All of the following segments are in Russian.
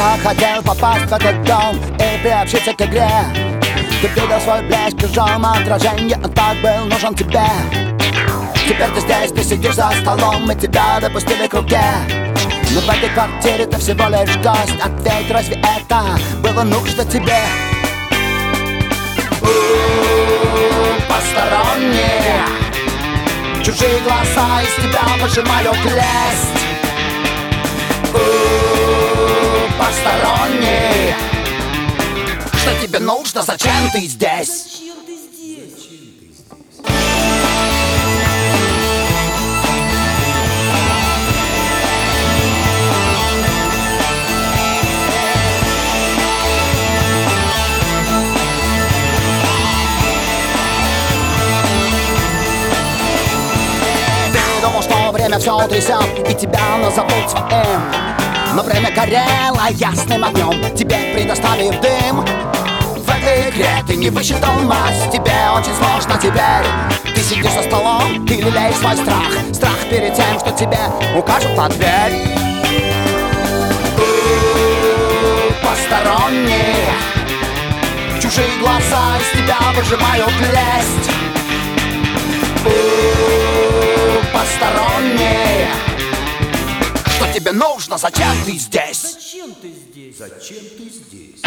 так хотел попасть в этот дом и приобщиться к игре. Ты видел свой блеск в чужом отражении, он так был нужен тебе. Теперь ты здесь, ты сидишь за столом, и тебя допустили к руке. Но в этой квартире ты всего лишь гость. Ответь, разве это было нужно тебе? Посторонние, чужие глаза из тебя выжимают лесть. Посторонние, что тебе нужно, зачем ты здесь? Время все утрясет и тебя назовут своим. Но время горело ясным огнем, тебе предоставив дым. В этой игре ты не высчитал мать, тебе очень сложно теперь. Ты сидишь за столом, ты лелеешь свой страх. Страх перед тем, что тебе укажут на дверь. Посторонние, чужие глаза из тебя выжимают лесть. Посторонние, что тебе нужно, зачем ты здесь? Зачем ты здесь? Зачем ты здесь?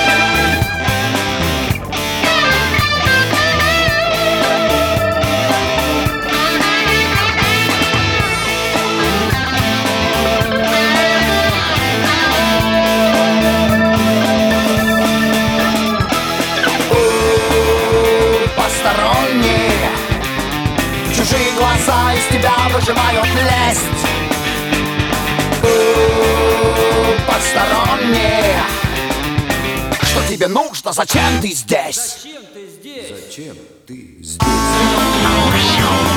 Посторонние, чужие глаза из тебя выжимают лесть. Посторонние, что тебе нужно, зачем ты здесь? Зачем ты здесь? Зачем ты здесь?